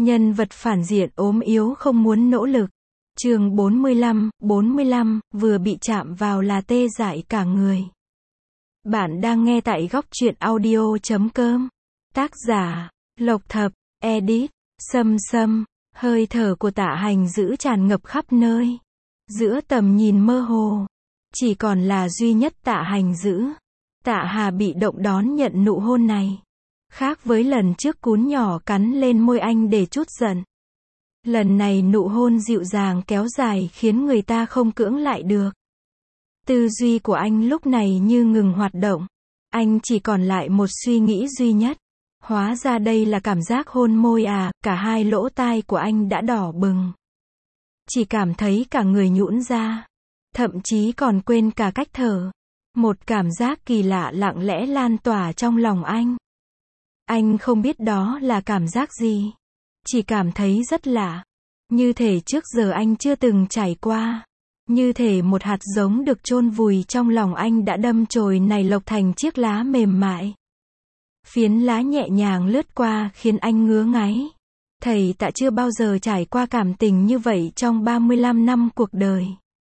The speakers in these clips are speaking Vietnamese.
Nhân vật phản diện ốm yếu không muốn nỗ lực. Chương 45, vừa bị chạm vào là tê dại cả người. Bạn đang nghe tại góc truyện audio.com. Tác giả, Lộc Thập, edit, Sâm, hơi thở của Tạ Hành Dữ tràn ngập khắp nơi. Giữa tầm nhìn mơ hồ, chỉ còn là duy nhất Tạ Hành Dữ. Tạ Hà bị động đón nhận nụ hôn này. Khác với lần trước cún nhỏ cắn lên môi anh để trút giận. Lần này nụ hôn dịu dàng kéo dài khiến người ta không cưỡng lại được. Tư duy của anh lúc này như ngừng hoạt động. Anh chỉ còn lại một suy nghĩ duy nhất. Hóa ra đây là cảm giác hôn môi à, cả hai lỗ tai của anh đã đỏ bừng. Chỉ cảm thấy cả người nhũn ra. Thậm chí còn quên cả cách thở. Một cảm giác kỳ lạ lặng lẽ lan tỏa trong lòng anh. Anh không biết đó là cảm giác gì. Chỉ cảm thấy rất lạ. Như thể trước giờ anh chưa từng trải qua. Như thể một hạt giống được chôn vùi trong lòng anh đã đâm chồi nảy lộc thành chiếc lá mềm mại. Phiến lá nhẹ nhàng lướt qua khiến anh ngứa ngáy. Thầy Tạ chưa bao giờ trải qua cảm tình như vậy trong 35 năm cuộc đời.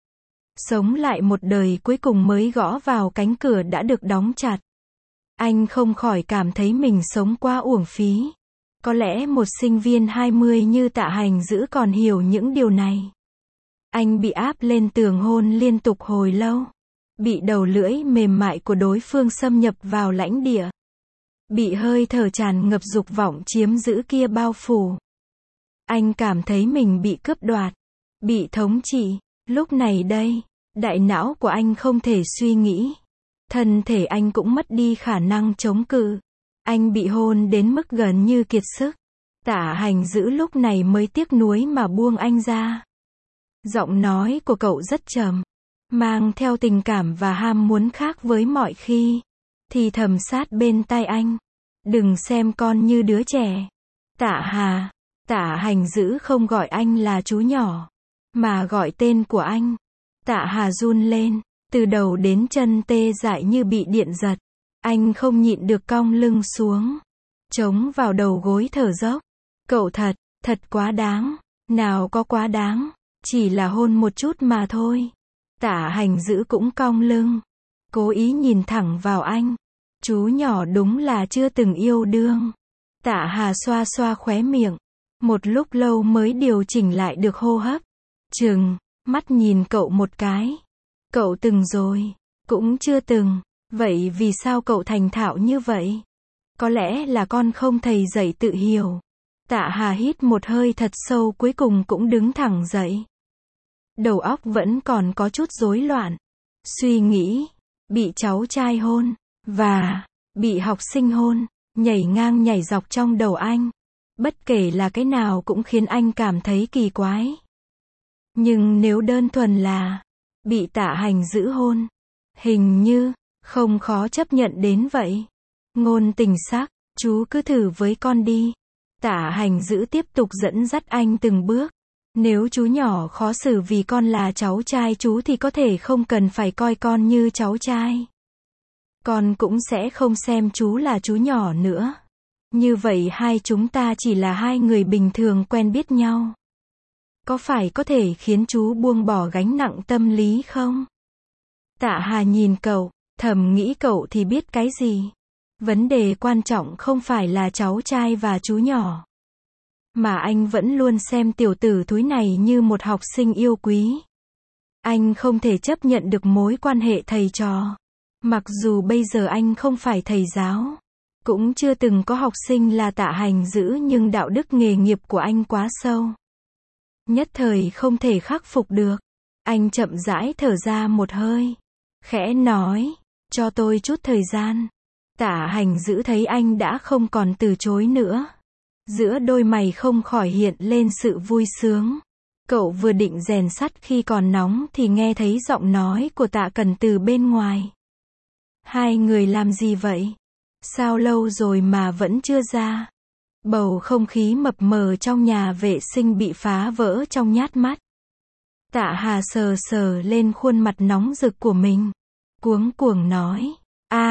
Sống lại một đời cuối cùng mới gõ vào cánh cửa đã được đóng chặt. Anh không khỏi cảm thấy mình sống quá uổng phí. Có lẽ một sinh viên 20 như Tạ Hành Dữ còn hiểu những điều này. Anh bị áp lên tường hôn liên tục hồi lâu. Bị đầu lưỡi mềm mại của đối phương xâm nhập vào lãnh địa. Bị hơi thở tràn ngập dục vọng chiếm giữ kia bao phủ. Anh cảm thấy mình bị cướp đoạt. Bị thống trị. Lúc này đây, đại não của anh không thể suy nghĩ. Thân thể anh cũng mất đi khả năng chống cự. Anh bị hôn đến mức gần như kiệt sức. Tạ Hành Dữ lúc này mới tiếc nuối mà buông anh ra. Giọng nói của cậu rất trầm, mang theo tình cảm và ham muốn khác với mọi khi. Thì thầm sát bên tai anh. Đừng xem con như đứa trẻ. Tạ Hà. Tạ Hành Dữ không gọi anh là chú nhỏ, mà gọi tên của anh. Tạ Hà run lên. Từ đầu đến chân tê dại như bị điện giật. Anh không nhịn được cong lưng xuống. Chống vào đầu gối thở dốc. Cậu thật quá đáng. Nào có quá đáng. Chỉ là hôn một chút mà thôi. Tạ Hành Dữ cũng cong lưng. Cố ý nhìn thẳng vào anh. Chú nhỏ đúng là chưa từng yêu đương. Tạ Hà xoa xoa khóe miệng. Một lúc lâu mới điều chỉnh lại được hô hấp. Trừng mắt nhìn cậu một cái. Cậu từng rồi. Cũng chưa từng. Vậy vì sao cậu thành thạo như vậy? Có lẽ là con không thầy dạy tự hiểu. Tạ Hà hít một hơi thật sâu cuối cùng cũng đứng thẳng dậy. Đầu óc vẫn còn có chút rối loạn. Suy nghĩ, bị cháu trai hôn, và bị học sinh hôn, nhảy ngang nhảy dọc trong đầu anh. Bất kể là cái nào cũng khiến anh cảm thấy kỳ quái. Nhưng nếu đơn thuần là bị Tạ Hành Dữ hôn, hình như không khó chấp nhận đến vậy. Ngôn tình sắc, chú cứ thử với con đi. Tạ Hành Dữ tiếp tục dẫn dắt anh từng bước. Nếu chú nhỏ khó xử vì con là cháu trai chú thì có thể không cần phải coi con như cháu trai. Con cũng sẽ không xem chú là chú nhỏ nữa. Như vậy hai chúng ta chỉ là hai người bình thường quen biết nhau. Có phải có thể khiến chú buông bỏ gánh nặng tâm lý không? Tạ Hà nhìn cậu, thầm nghĩ cậu thì biết cái gì. Vấn đề quan trọng không phải là cháu trai và chú nhỏ. Mà anh vẫn luôn xem tiểu tử thúi này như một học sinh yêu quý. Anh không thể chấp nhận được mối quan hệ thầy trò. Mặc dù bây giờ anh không phải thầy giáo. Cũng chưa từng có học sinh là Tạ Hành Dữ nhưng đạo đức nghề nghiệp của anh quá sâu. Nhất thời không thể khắc phục được. Anh chậm rãi thở ra một hơi. Khẽ nói, cho tôi chút thời gian. Tạ Hành Dữ thấy anh đã không còn từ chối nữa. Giữa đôi mày không khỏi hiện lên sự vui sướng. Cậu vừa định rèn sắt khi còn nóng thì nghe thấy giọng nói của Tạ Cần từ bên ngoài. Hai người làm gì vậy? Sao lâu rồi mà vẫn chưa ra? Bầu không khí mập mờ trong nhà vệ sinh bị phá vỡ trong nhát mắt. Tạ Hà sờ sờ lên khuôn mặt nóng rực của mình. Cuống cuồng nói.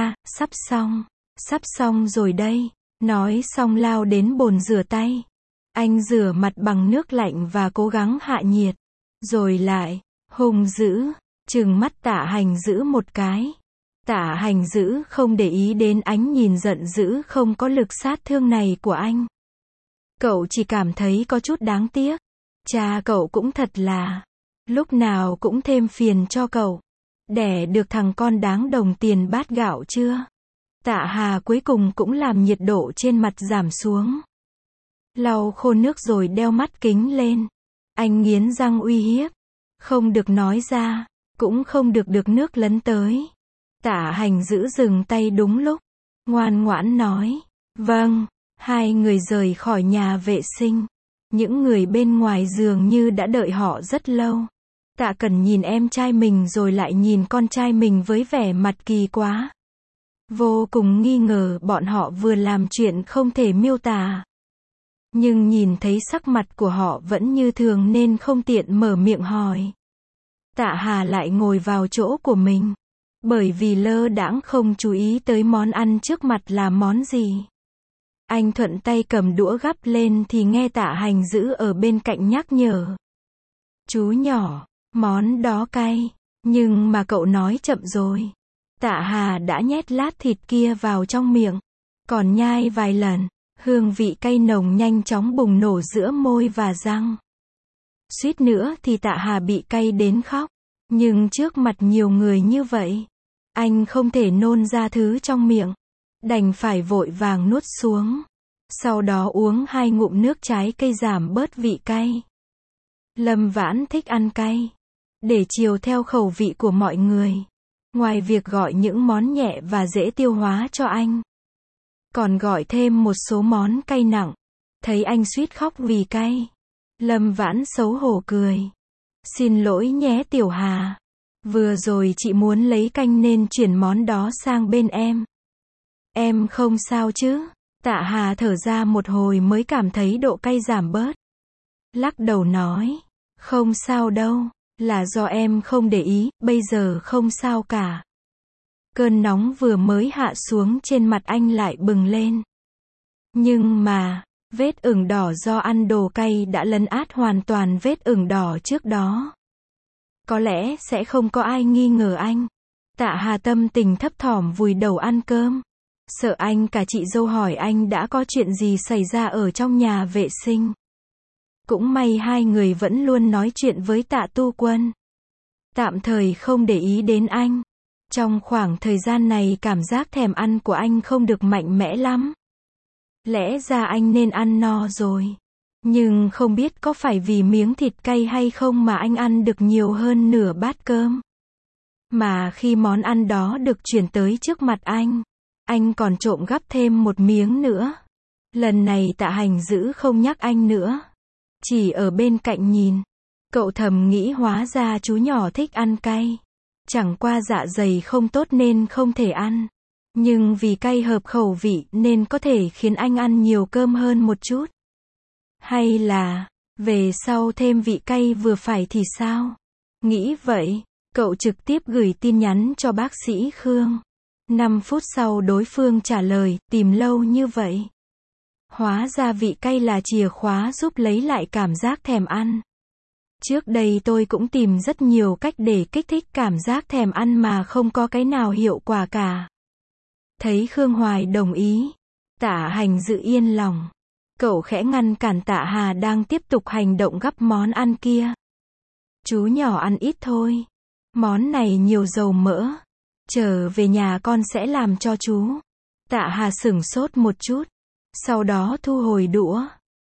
Sắp xong rồi đây. Nói xong lao đến bồn rửa tay. Anh rửa mặt bằng nước lạnh và cố gắng hạ nhiệt. Rồi lại, hung dữ, trừng mắt Tạ Hành Dữ một cái. Tạ Hành Dữ không để ý đến ánh nhìn giận dữ không có lực sát thương này của anh. Cậu chỉ cảm thấy có chút đáng tiếc. Cha cậu cũng thật là, lúc nào cũng thêm phiền cho cậu. Đẻ được thằng con đáng đồng tiền bát gạo chưa? Tạ Hà cuối cùng cũng làm nhiệt độ trên mặt giảm xuống. Lau khô nước rồi đeo mắt kính lên. Anh nghiến răng uy hiếp. Không được nói ra, cũng không được nước lấn tới. Tạ Hành Dữ dừng tay đúng lúc. Ngoan ngoãn nói. Vâng. Hai người rời khỏi nhà vệ sinh. Những người bên ngoài dường như đã đợi họ rất lâu. Tạ Cẩn nhìn em trai mình rồi lại nhìn con trai mình với vẻ mặt kỳ quá. Vô cùng nghi ngờ bọn họ vừa làm chuyện không thể miêu tả. Nhưng nhìn thấy sắc mặt của họ vẫn như thường nên không tiện mở miệng hỏi. Tạ Hà lại ngồi vào chỗ của mình. Bởi vì lơ đãng không chú ý tới món ăn trước mặt là món gì. Anh thuận tay cầm đũa gắp lên thì nghe Tạ Hành Dữ ở bên cạnh nhắc nhở. Chú nhỏ, món đó cay. Nhưng mà cậu nói chậm rồi. Tạ Hà đã nhét lát thịt kia vào trong miệng. Còn nhai vài lần, hương vị cay nồng nhanh chóng bùng nổ giữa môi và răng. Suýt nữa thì Tạ Hà bị cay đến khóc. Nhưng trước mặt nhiều người như vậy, anh không thể nôn ra thứ trong miệng. Đành phải vội vàng nuốt xuống. Sau đó uống 2 ngụm nước trái cây giảm bớt vị cay. Lâm Vãn thích ăn cay. Để chiều theo khẩu vị của mọi người. Ngoài việc gọi những món nhẹ và dễ tiêu hóa cho anh, còn gọi thêm một số món cay nặng. Thấy anh suýt khóc vì cay, Lâm Vãn xấu hổ cười. Xin lỗi nhé Tiểu Hà. Vừa rồi chị muốn lấy canh nên chuyển món đó sang bên em. Em không sao chứ? Tạ Hà thở ra một hồi mới cảm thấy độ cay giảm bớt. Lắc đầu nói. Không sao đâu. Là do em không để ý, bây giờ không sao cả. Cơn nóng vừa mới hạ xuống trên mặt anh lại bừng lên. Nhưng mà, vết ửng đỏ do ăn đồ cay đã lấn át hoàn toàn vết ửng đỏ trước đó. Có lẽ sẽ không có ai nghi ngờ anh. Tạ Hà tâm tình thấp thỏm vùi đầu ăn cơm. Sợ anh cả chị dâu hỏi anh đã có chuyện gì xảy ra ở trong nhà vệ sinh. Cũng may hai người vẫn luôn nói chuyện với Tạ Tu Quân. Tạm thời không để ý đến anh. Trong khoảng thời gian này cảm giác thèm ăn của anh không được mạnh mẽ lắm. Lẽ ra anh nên ăn no rồi. Nhưng không biết có phải vì miếng thịt cay hay không mà anh ăn được nhiều hơn nửa bát cơm. Mà khi món ăn đó được chuyển tới trước mặt anh còn trộm gắp thêm một miếng nữa. Lần này Tạ Hành Dữ không nhắc anh nữa. Chỉ ở bên cạnh nhìn. Cậu thầm nghĩ hóa ra chú nhỏ thích ăn cay. Chẳng qua dạ dày không tốt nên không thể ăn. Nhưng vì cay hợp khẩu vị nên có thể khiến anh ăn nhiều cơm hơn một chút. Hay là, về sau thêm vị cay vừa phải thì sao? Nghĩ vậy, cậu trực tiếp gửi tin nhắn cho bác sĩ Khương. 5 phút sau đối phương trả lời, tìm lâu như vậy. Hóa ra vị cay là chìa khóa giúp lấy lại cảm giác thèm ăn. Trước đây tôi cũng tìm rất nhiều cách để kích thích cảm giác thèm ăn mà không có cái nào hiệu quả cả. Thấy Khương Hoài đồng ý, Tạ Hành Dữ yên lòng. Cậu khẽ ngăn cản Tạ Hà đang tiếp tục hành động gắp món ăn kia. Chú nhỏ ăn ít thôi. Món này nhiều dầu mỡ. Trở về nhà con sẽ làm cho chú. Tạ Hà sửng sốt một chút. Sau đó thu hồi đũa.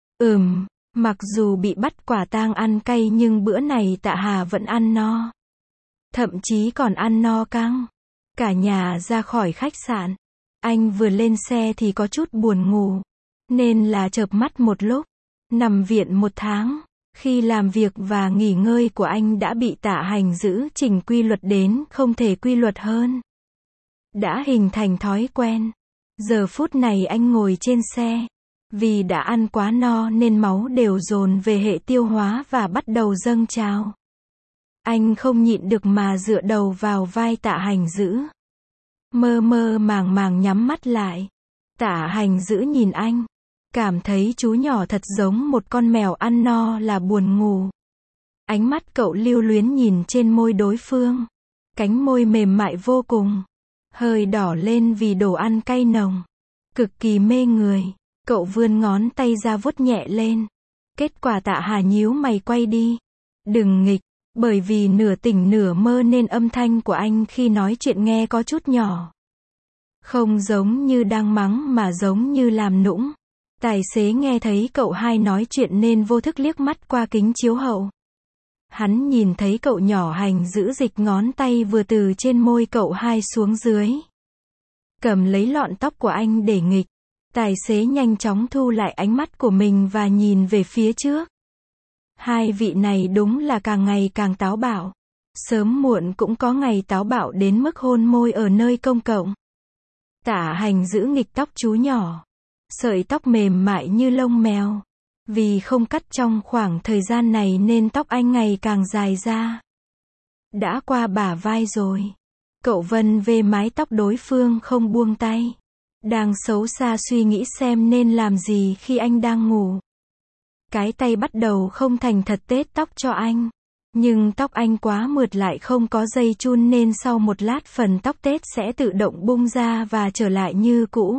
Mặc dù bị bắt quả tang ăn cay nhưng bữa này Tạ Hà vẫn ăn no. Thậm chí còn ăn no căng. Cả nhà ra khỏi khách sạn. Anh vừa lên xe thì có chút buồn ngủ. Nên là chợp mắt một lúc. Nằm viện 1 tháng. Khi làm việc và nghỉ ngơi của anh đã bị Tạ Hành Dữ chỉnh quy luật đến không thể quy luật hơn. Đã hình thành thói quen. Giờ phút này anh ngồi trên xe. Vì đã ăn quá no nên máu đều dồn về hệ tiêu hóa và bắt đầu dâng trào. Anh không nhịn được mà dựa đầu vào vai Tạ Hành Dữ. Mơ mơ màng màng nhắm mắt lại. Tạ Hành Dữ nhìn anh. Cảm thấy chú nhỏ thật giống một con mèo ăn no là buồn ngủ. Ánh mắt cậu lưu luyến nhìn trên môi đối phương. Cánh môi mềm mại vô cùng. Hơi đỏ lên vì đồ ăn cay nồng. Cực kỳ mê người. Cậu vươn ngón tay ra vuốt nhẹ lên. Kết quả Tạ Hà nhíu mày quay đi. Đừng nghịch. Bởi vì nửa tỉnh nửa mơ nên âm thanh của anh khi nói chuyện nghe có chút nhỏ. Không giống như đang mắng mà giống như làm nũng. Tài xế nghe thấy cậu hai nói chuyện nên vô thức liếc mắt qua kính chiếu hậu. Hắn nhìn thấy cậu nhỏ hành giữ dịch ngón tay vừa từ trên môi cậu hai xuống dưới. Cầm lấy lọn tóc của anh để nghịch. Tài xế nhanh chóng thu lại ánh mắt của mình và nhìn về phía trước. Hai vị này đúng là càng ngày càng táo bạo. Sớm muộn cũng có ngày táo bạo đến mức hôn môi ở nơi công cộng. Tạ Hành giữ nghịch tóc chú nhỏ. Sợi tóc mềm mại như lông mèo. Vì không cắt trong khoảng thời gian này nên tóc anh ngày càng dài ra. Đã qua bả vai rồi. Cậu vân về mái tóc đối phương không buông tay. Đang xấu xa suy nghĩ xem nên làm gì khi anh đang ngủ. Cái tay bắt đầu không thành thật tết tóc cho anh. Nhưng tóc anh quá mượt lại không có dây chun nên sau một lát phần tóc tết sẽ tự động bung ra và trở lại như cũ.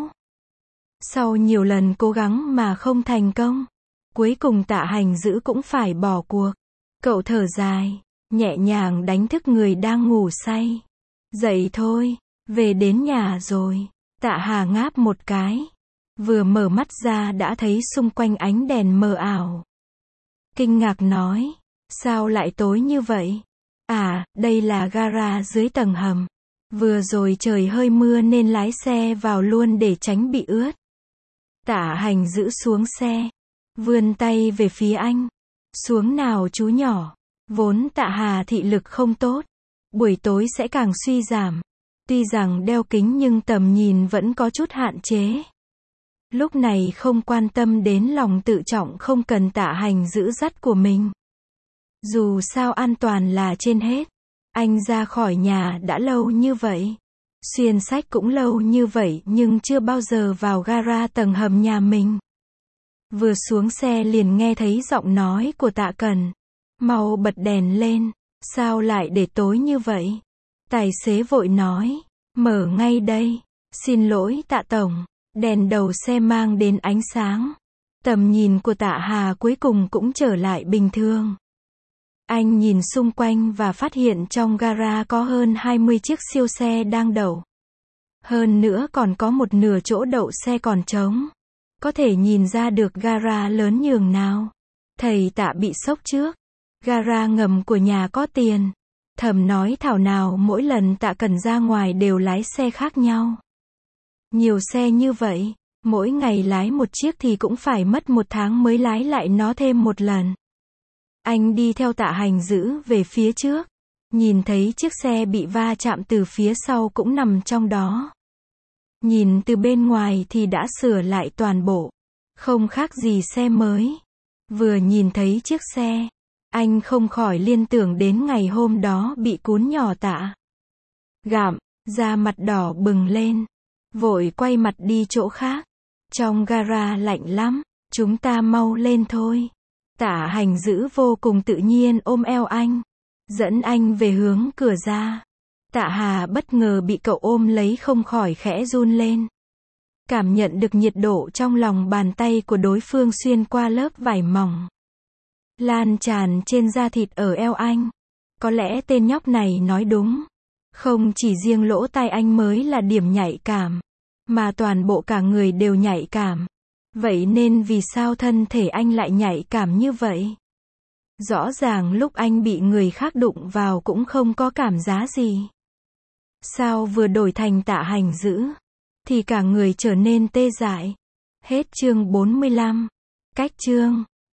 Sau nhiều lần cố gắng mà không thành công, cuối cùng Tạ Hành giữ cũng phải bỏ cuộc. Cậu thở dài, nhẹ nhàng đánh thức người đang ngủ say. Dậy thôi, về đến nhà rồi. Tạ Hà ngáp một cái. Vừa mở mắt ra đã thấy xung quanh ánh đèn mờ ảo. Kinh ngạc nói, sao lại tối như vậy? À, đây là gara dưới tầng hầm. Vừa rồi trời hơi mưa nên lái xe vào luôn để tránh bị ướt. Tạ Hành giữ xuống xe. Vươn tay về phía anh. Xuống nào chú nhỏ. Vốn Tạ Hà thị lực không tốt. Buổi tối sẽ càng suy giảm. Tuy rằng đeo kính nhưng tầm nhìn vẫn có chút hạn chế. Lúc này không quan tâm đến lòng tự trọng không cần Tạ Hành giữ dắt của mình. Dù sao an toàn là trên hết. Anh ra khỏi nhà đã lâu như vậy. Xuyên sách cũng lâu như vậy nhưng chưa bao giờ vào gara tầng hầm nhà mình. Vừa xuống xe liền nghe thấy giọng nói của Tạ Cần. Mau bật đèn lên. Sao lại để tối như vậy? Tài xế vội nói. Mở ngay đây. Xin lỗi Tạ Tổng. Đèn đầu xe mang đến ánh sáng. Tầm nhìn của Tạ Hà cuối cùng cũng trở lại bình thường. Anh nhìn xung quanh và phát hiện trong gara có hơn 20 chiếc siêu xe đang đậu. Hơn nữa còn có một nửa chỗ đậu xe còn trống. Có thể nhìn ra được gara lớn nhường nào. Thầy Tạ bị sốc trước. Gara ngầm của nhà có tiền. Thầm nói thảo nào mỗi lần Tạ Cần ra ngoài đều lái xe khác nhau. Nhiều xe như vậy, mỗi ngày lái một chiếc thì cũng phải mất 1 tháng mới lái lại nó thêm một lần. Anh đi theo Tạ Hành giữ về phía trước. Nhìn thấy chiếc xe bị va chạm từ phía sau cũng nằm trong đó. Nhìn từ bên ngoài thì đã sửa lại toàn bộ. Không khác gì xe mới. Vừa nhìn thấy chiếc xe, anh không khỏi liên tưởng đến ngày hôm đó bị cún nhỏ Tạ gặm, da mặt đỏ bừng lên. Vội quay mặt đi chỗ khác. Trong gara lạnh lắm, chúng ta mau lên thôi. Tạ Hành giữ vô cùng tự nhiên ôm eo anh. Dẫn anh về hướng cửa ra. Tạ Hà bất ngờ bị cậu ôm lấy không khỏi khẽ run lên. Cảm nhận được nhiệt độ trong lòng bàn tay của đối phương xuyên qua lớp vải mỏng. Lan tràn trên da thịt ở eo anh. Có lẽ tên nhóc này nói đúng. Không chỉ riêng lỗ tai anh mới là điểm nhạy cảm. Mà toàn bộ cả người đều nhạy cảm. Vậy nên vì sao thân thể anh lại nhạy cảm như vậy? Rõ ràng lúc anh bị người khác đụng vào cũng không có cảm giác gì. Sao vừa đổi thành Tạ Hành giữ thì cả người trở nên tê dại. Hết chương 45. Cách chương